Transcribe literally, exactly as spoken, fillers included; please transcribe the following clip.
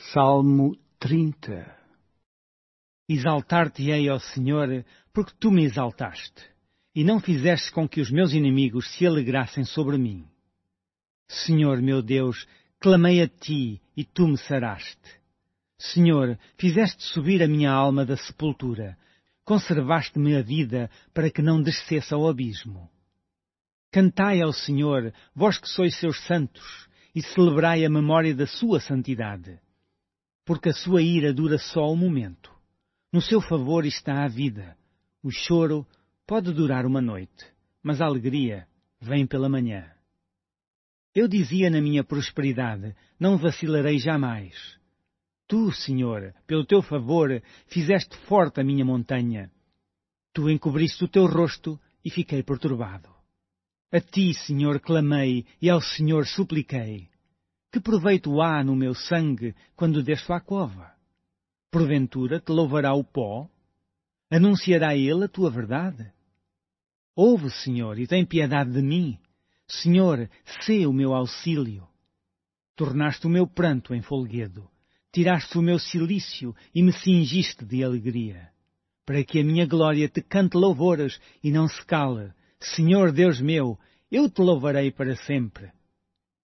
Salmo trinta. Exaltar-te-ei, ó Senhor, porque tu me exaltaste, e não fizeste com que os meus inimigos se alegrassem sobre mim. Senhor meu Deus, clamei a ti, e tu me saraste. Senhor, fizeste subir a minha alma da sepultura, conservaste-me a vida para que não descesse ao abismo. Cantai ao Senhor, vós que sois seus santos, e celebrai a memória da sua santidade. Porque a sua ira dura só um momento. No seu favor está a vida. O choro pode durar uma noite, mas a alegria vem pela manhã. Eu dizia na minha prosperidade, não vacilarei jamais. Tu, Senhor, pelo teu favor, fizeste forte a minha montanha. Tu encobriste o teu rosto e fiquei perturbado. A ti, Senhor, clamei e ao Senhor supliquei. Que proveito há no meu sangue quando desço à cova? Porventura te louvará o pó? Anunciará ele a tua verdade? Ouve, Senhor, e tem piedade de mim. Senhor, sê o meu auxílio. Tornaste o meu pranto em folguedo. Tiraste o meu cilício e me cingiste de alegria. Para que a minha glória te cante louvores e não se cale. Senhor Deus meu, eu te louvarei para sempre.